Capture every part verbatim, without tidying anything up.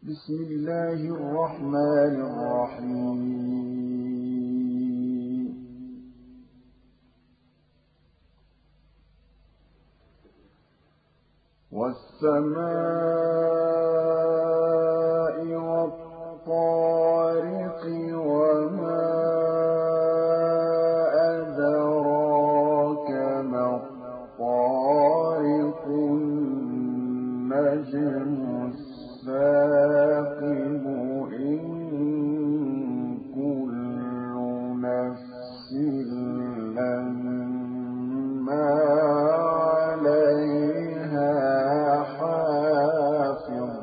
بسم الله الرحمن الرحيم والسماء والطارق وما أدراك ما الطارق النجم الثاقب إن كل نفس لما عليها حافظ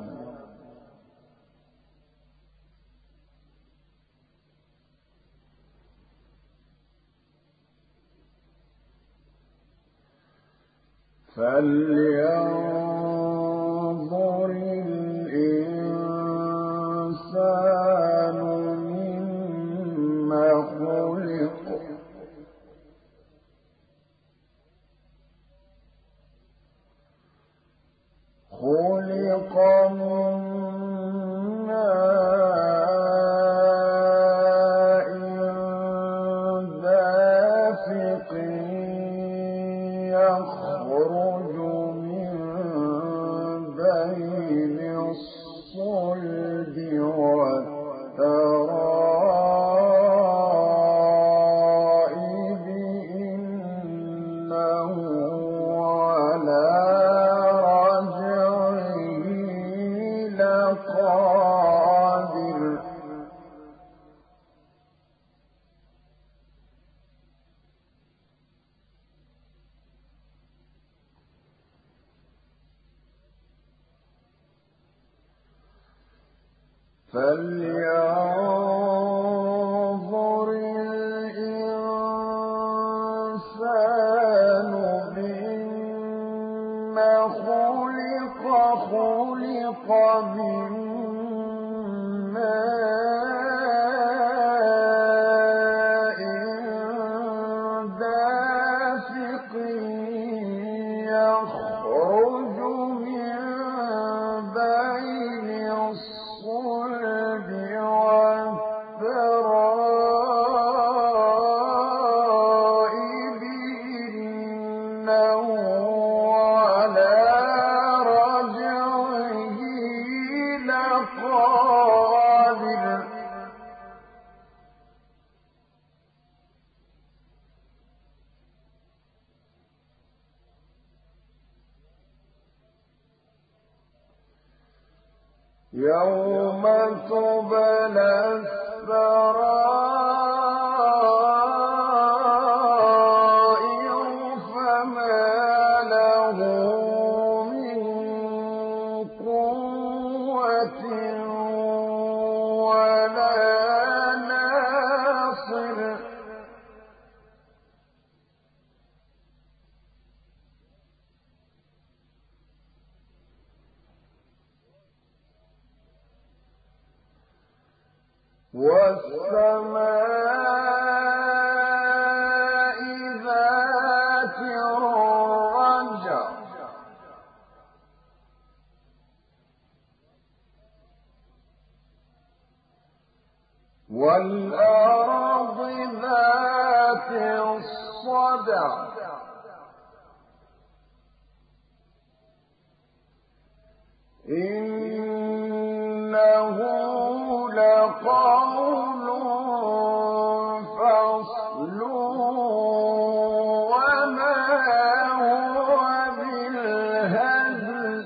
فلينظر الإنسان مما خلق خلق من ماء دافق يخرج من بين الصلب والترائب إنه على رجعه لقادر فلينظر الإنسان مما خلق خلق من ماء دافق يخرج من بين الصلب والترائب إنه على رجعه لقادر يوم تبلى السرائر فما له من قوة ولا ناصر والسماء ذات الرجع والأرض ذات الصدع إنه لقول فصل وما هو بالهزل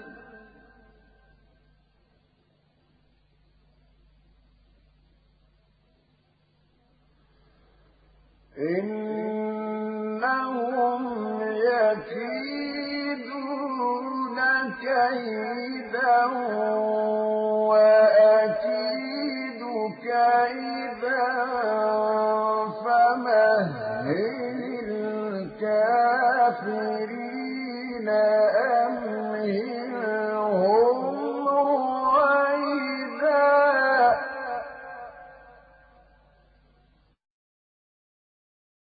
إنهم يكيدون كيدا وأكيد كيدا فمهل الكافرين